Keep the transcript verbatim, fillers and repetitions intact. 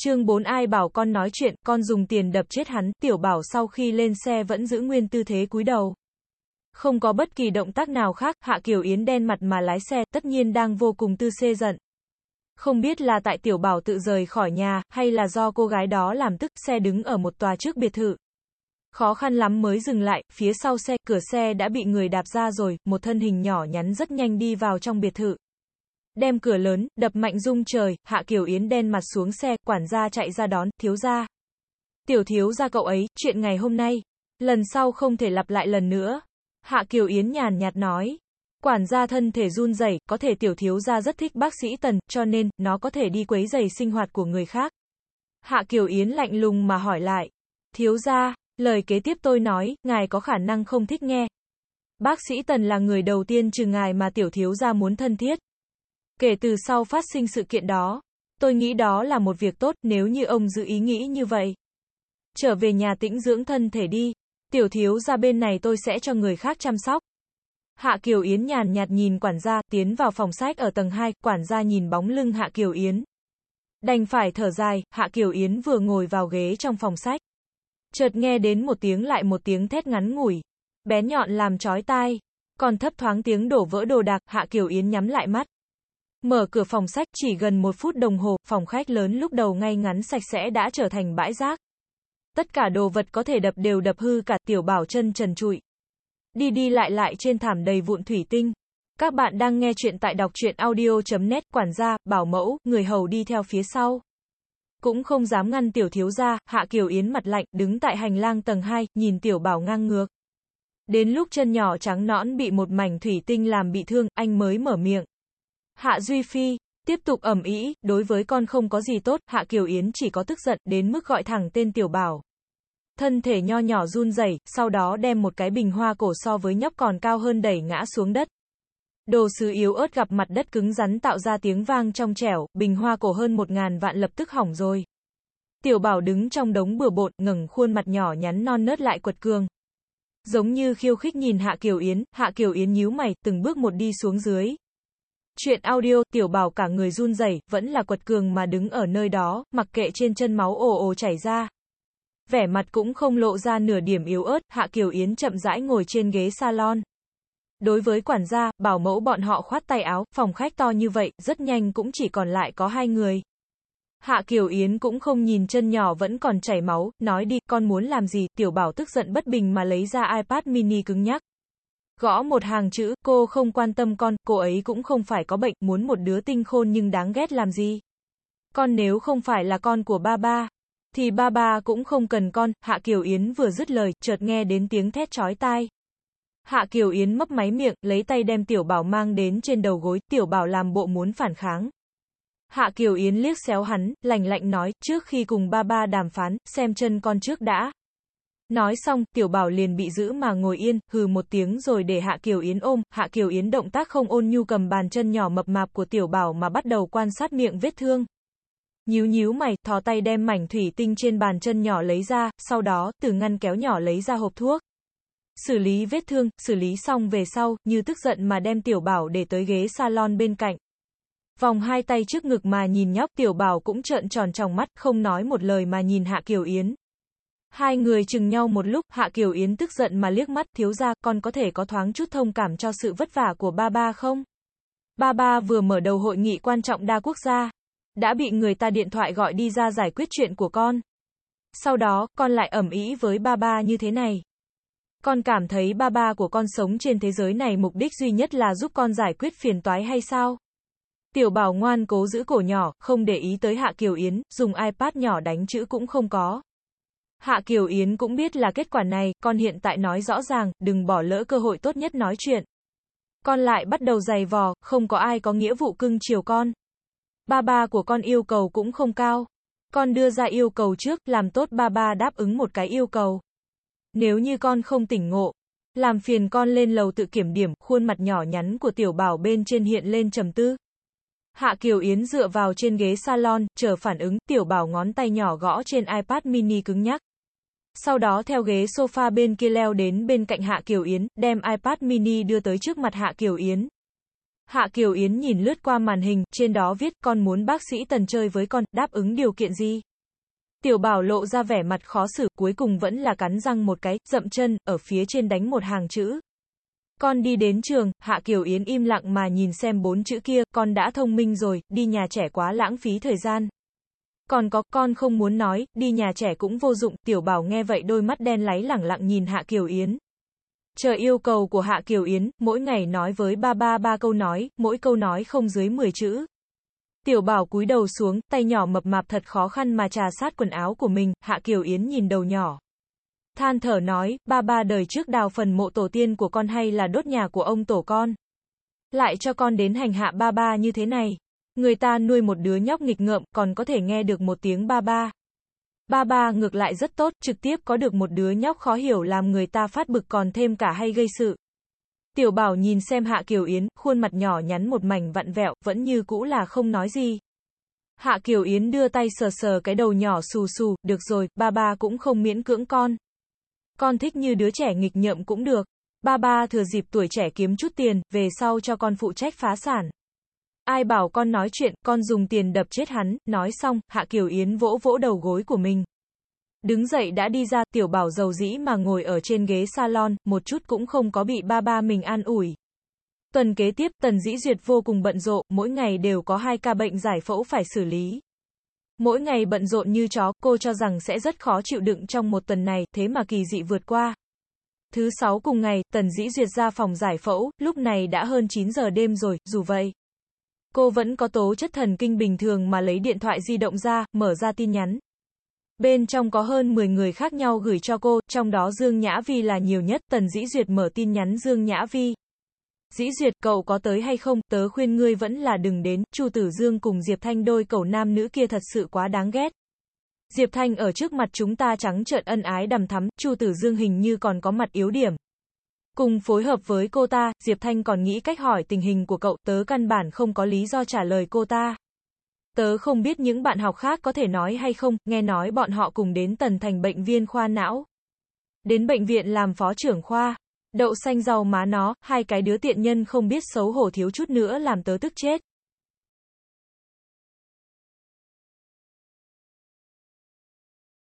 Chương bốn ai bảo con nói chuyện, con dùng tiền đập chết hắn, Tiểu Bảo sau khi lên xe vẫn giữ nguyên tư thế cúi đầu. Không có bất kỳ động tác nào khác, Hạ Kiều Yến đen mặt mà lái xe, tất nhiên đang vô cùng tư xê giận. Không biết là tại Tiểu Bảo tự rời khỏi nhà, hay là do cô gái đó làm tức, xe đứng ở một tòa trước biệt thự. Khó khăn lắm mới dừng lại, phía sau xe, cửa xe đã bị người đạp ra rồi, một thân hình nhỏ nhắn rất nhanh đi vào trong biệt thự. Đem cửa lớn, đập mạnh rung trời, Hạ Kiều Yến đen mặt xuống xe, quản gia chạy ra đón, thiếu gia. Tiểu thiếu gia cậu ấy, chuyện ngày hôm nay, lần sau không thể lặp lại lần nữa. Hạ Kiều Yến nhàn nhạt nói. Quản gia thân thể run rẩy, có thể tiểu thiếu gia rất thích bác sĩ Tần, cho nên, nó có thể đi quấy rầy sinh hoạt của người khác. Hạ Kiều Yến lạnh lùng mà hỏi lại. Thiếu gia, lời kế tiếp tôi nói, ngài có khả năng không thích nghe. Bác sĩ Tần là người đầu tiên trừ ngài mà tiểu thiếu gia muốn thân thiết. Kể từ sau phát sinh sự kiện đó, tôi nghĩ đó là một việc tốt, nếu như ông giữ ý nghĩ như vậy. Trở về nhà tĩnh dưỡng thân thể đi, tiểu thiếu gia bên này tôi sẽ cho người khác chăm sóc. Hạ Kiều Yến nhàn nhạt nhìn quản gia, tiến vào phòng sách ở tầng hai, quản gia nhìn bóng lưng Hạ Kiều Yến. Đành phải thở dài, Hạ Kiều Yến vừa ngồi vào ghế trong phòng sách. Chợt nghe đến một tiếng lại một tiếng thét ngắn ngủi, bén nhọn làm chói tai, còn thấp thoáng tiếng đổ vỡ đồ đạc, Hạ Kiều Yến nhắm lại mắt. Mở cửa phòng sách, chỉ gần một phút đồng hồ, phòng khách lớn lúc đầu ngay ngắn sạch sẽ đã trở thành bãi rác. Tất cả đồ vật có thể đập đều đập hư cả, Tiểu Bảo chân trần trụi. Đi đi lại lại trên thảm đầy vụn thủy tinh. Các bạn đang nghe chuyện tại đọc truyện audio chấm net, quản gia, bảo mẫu, người hầu đi theo phía sau. Cũng không dám ngăn tiểu thiếu gia, Hạ Kiều Yến mặt lạnh, đứng tại hành lang tầng hai, nhìn Tiểu Bảo ngang ngược. Đến lúc chân nhỏ trắng nõn bị một mảnh thủy tinh làm bị thương, anh mới mở miệng. Hạ Duy Phi, tiếp tục ầm ĩ, đối với con không có gì tốt, Hạ Kiều Yến chỉ có tức giận, đến mức gọi thẳng tên Tiểu Bảo. Thân thể nho nhỏ run rẩy, sau đó đem một cái bình hoa cổ so với nhóc còn cao hơn đẩy ngã xuống đất. Đồ sứ yếu ớt gặp mặt đất cứng rắn tạo ra tiếng vang trong trẻo, bình hoa cổ hơn một ngàn vạn lập tức hỏng rồi. Tiểu Bảo đứng trong đống bừa bộn, ngẩng khuôn mặt nhỏ nhắn non nớt lại quật cường. Giống như khiêu khích nhìn Hạ Kiều Yến, Hạ Kiều Yến nhíu mày, từng bước một đi xuống dưới. Chuyện audio, Tiểu Bảo cả người run rẩy, vẫn là quật cường mà đứng ở nơi đó, mặc kệ trên chân máu ồ ồ chảy ra. Vẻ mặt cũng không lộ ra nửa điểm yếu ớt, Hạ Kiều Yến chậm rãi ngồi trên ghế salon. Đối với quản gia, bảo mẫu bọn họ khoát tay áo, phòng khách to như vậy, rất nhanh cũng chỉ còn lại có hai người. Hạ Kiều Yến cũng không nhìn chân nhỏ vẫn còn chảy máu, nói đi, con muốn làm gì, Tiểu Bảo tức giận bất bình mà lấy ra iPad mini cứng nhắc. Gõ một hàng chữ, cô không quan tâm con, cô ấy cũng không phải có bệnh, muốn một đứa tinh khôn nhưng đáng ghét làm gì. Con nếu không phải là con của ba ba, thì ba ba cũng không cần con, Hạ Kiều Yến vừa dứt lời, chợt nghe đến tiếng thét chói tai. Hạ Kiều Yến mấp máy miệng, lấy tay đem Tiểu Bảo mang đến trên đầu gối, Tiểu Bảo làm bộ muốn phản kháng. Hạ Kiều Yến liếc xéo hắn, lạnh lạnh nói, trước khi cùng ba ba đàm phán, xem chân con trước đã. Nói xong, Tiểu Bảo liền bị giữ mà ngồi yên, hừ một tiếng rồi để Hạ Kiều Yến ôm, Hạ Kiều Yến động tác không ôn nhu cầm bàn chân nhỏ mập mạp của Tiểu Bảo mà bắt đầu quan sát miệng vết thương. Nhíu nhíu mày, thò tay đem mảnh thủy tinh trên bàn chân nhỏ lấy ra, sau đó, từ ngăn kéo nhỏ lấy ra hộp thuốc. Xử lý vết thương, xử lý xong về sau, như tức giận mà đem Tiểu Bảo để tới ghế salon bên cạnh. Vòng hai tay trước ngực mà nhìn nhóc, Tiểu Bảo cũng trợn tròn tròng mắt, không nói một lời mà nhìn Hạ Kiều Yến. Hai người chừng nhau một lúc, Hạ Kiều Yến tức giận mà liếc mắt, thiếu gia, con có thể có thoáng chút thông cảm cho sự vất vả của ba ba không? Ba ba vừa mở đầu hội nghị quan trọng đa quốc gia, đã bị người ta điện thoại gọi đi ra giải quyết chuyện của con. Sau đó, con lại ầm ĩ với ba ba như thế này. Con cảm thấy ba ba của con sống trên thế giới này mục đích duy nhất là giúp con giải quyết phiền toái hay sao? Tiểu Bảo ngoan cố giữ cổ nhỏ, không để ý tới Hạ Kiều Yến, dùng iPad nhỏ đánh chữ cũng không có. Hạ Kiều Yến cũng biết là kết quả này, con hiện tại nói rõ ràng, đừng bỏ lỡ cơ hội tốt nhất nói chuyện. Con lại bắt đầu giày vò, không có ai có nghĩa vụ cưng chiều con. Ba ba của con yêu cầu cũng không cao. Con đưa ra yêu cầu trước, làm tốt ba ba đáp ứng một cái yêu cầu. Nếu như con không tỉnh ngộ, làm phiền con lên lầu tự kiểm điểm, khuôn mặt nhỏ nhắn của Tiểu Bảo bên trên hiện lên trầm tư. Hạ Kiều Yến dựa vào trên ghế salon, chờ phản ứng, Tiểu Bảo ngón tay nhỏ gõ trên iPad mini cứng nhắc. Sau đó theo ghế sofa bên kia leo đến bên cạnh Hạ Kiều Yến, đem iPad mini đưa tới trước mặt Hạ Kiều Yến. Hạ Kiều Yến nhìn lướt qua màn hình, trên đó viết, con muốn bác sĩ Tần chơi với con, đáp ứng điều kiện gì? Tiểu Bảo lộ ra vẻ mặt khó xử, cuối cùng vẫn là cắn răng một cái, dậm chân, ở phía trên đánh một hàng chữ. Con đi đến trường. Hạ Kiều Yến im lặng mà nhìn xem bốn chữ kia, con đã thông minh rồi, đi nhà trẻ quá lãng phí thời gian. Còn có, con không muốn nói, đi nhà trẻ cũng vô dụng. Tiểu Bảo nghe vậy đôi mắt đen láy lẳng lặng nhìn Hạ Kiều Yến. Chờ yêu cầu của Hạ Kiều Yến, mỗi ngày nói với ba ba ba câu nói, mỗi câu nói không dưới mười chữ. Tiểu Bảo cúi đầu xuống, tay nhỏ mập mạp thật khó khăn mà trà sát quần áo của mình. Hạ Kiều Yến nhìn đầu nhỏ, than thở nói, ba ba đời trước đào phần mộ tổ tiên của con hay là đốt nhà của ông tổ con. Lại cho con đến hành hạ ba ba như thế này. Người ta nuôi một đứa nhóc nghịch ngợm, còn có thể nghe được một tiếng ba ba. Ba ba ngược lại rất tốt, trực tiếp có được một đứa nhóc khó hiểu làm người ta phát bực còn thêm cả hay gây sự. Tiểu Bảo nhìn xem Hạ Kiều Yến, khuôn mặt nhỏ nhắn một mảnh vặn vẹo, vẫn như cũ là không nói gì. Hạ Kiều Yến đưa tay sờ sờ cái đầu nhỏ xù xù, được rồi, ba ba cũng không miễn cưỡng con. Con thích như đứa trẻ nghịch ngợm cũng được. Ba ba thừa dịp tuổi trẻ kiếm chút tiền, về sau cho con phụ trách phá sản. Ai bảo con nói chuyện, con dùng tiền đập chết hắn. Nói xong, Hạ Kiều Yến vỗ vỗ đầu gối của mình. Đứng dậy đã đi ra. Tiểu Bảo dầu dĩ mà ngồi ở trên ghế salon, một chút cũng không có bị ba ba mình an ủi. Tuần kế tiếp, Tần Dĩ Duyệt vô cùng bận rộn, mỗi ngày đều có hai ca bệnh giải phẫu phải xử lý. Mỗi ngày bận rộn như chó, cô cho rằng sẽ rất khó chịu đựng trong một tuần này, thế mà kỳ dị vượt qua. Thứ sáu cùng ngày, Tần Dĩ Duyệt ra phòng giải phẫu, lúc này đã hơn chín giờ đêm rồi, dù vậy, cô vẫn có tố chất thần kinh bình thường mà lấy điện thoại di động ra, mở ra tin nhắn. Bên trong có hơn mười người khác nhau gửi cho cô, trong đó Dương Nhã Vi là nhiều nhất. Tần Dĩ Duyệt mở tin nhắn Dương Nhã Vi. Dĩ Duyệt, cậu có tới hay không, tớ khuyên ngươi vẫn là đừng đến, Chu Tử Dương cùng Diệp Thanh đôi cẩu nam nữ kia thật sự quá đáng ghét. Diệp Thanh ở trước mặt chúng ta trắng trợn ân ái đằm thắm, Chu Tử Dương hình như còn có mặt yếu điểm. Cùng phối hợp với cô ta, Diệp Thanh còn nghĩ cách hỏi tình hình của cậu, tớ căn bản không có lý do trả lời cô ta. Tớ không biết những bạn học khác có thể nói hay không, nghe nói bọn họ cùng đến Tần Thành bệnh viên khoa não. Đến bệnh viện làm phó trưởng khoa. Đậu xanh rau má nó, hai cái đứa tiện nhân không biết xấu hổ thiếu chút nữa làm tớ tức chết.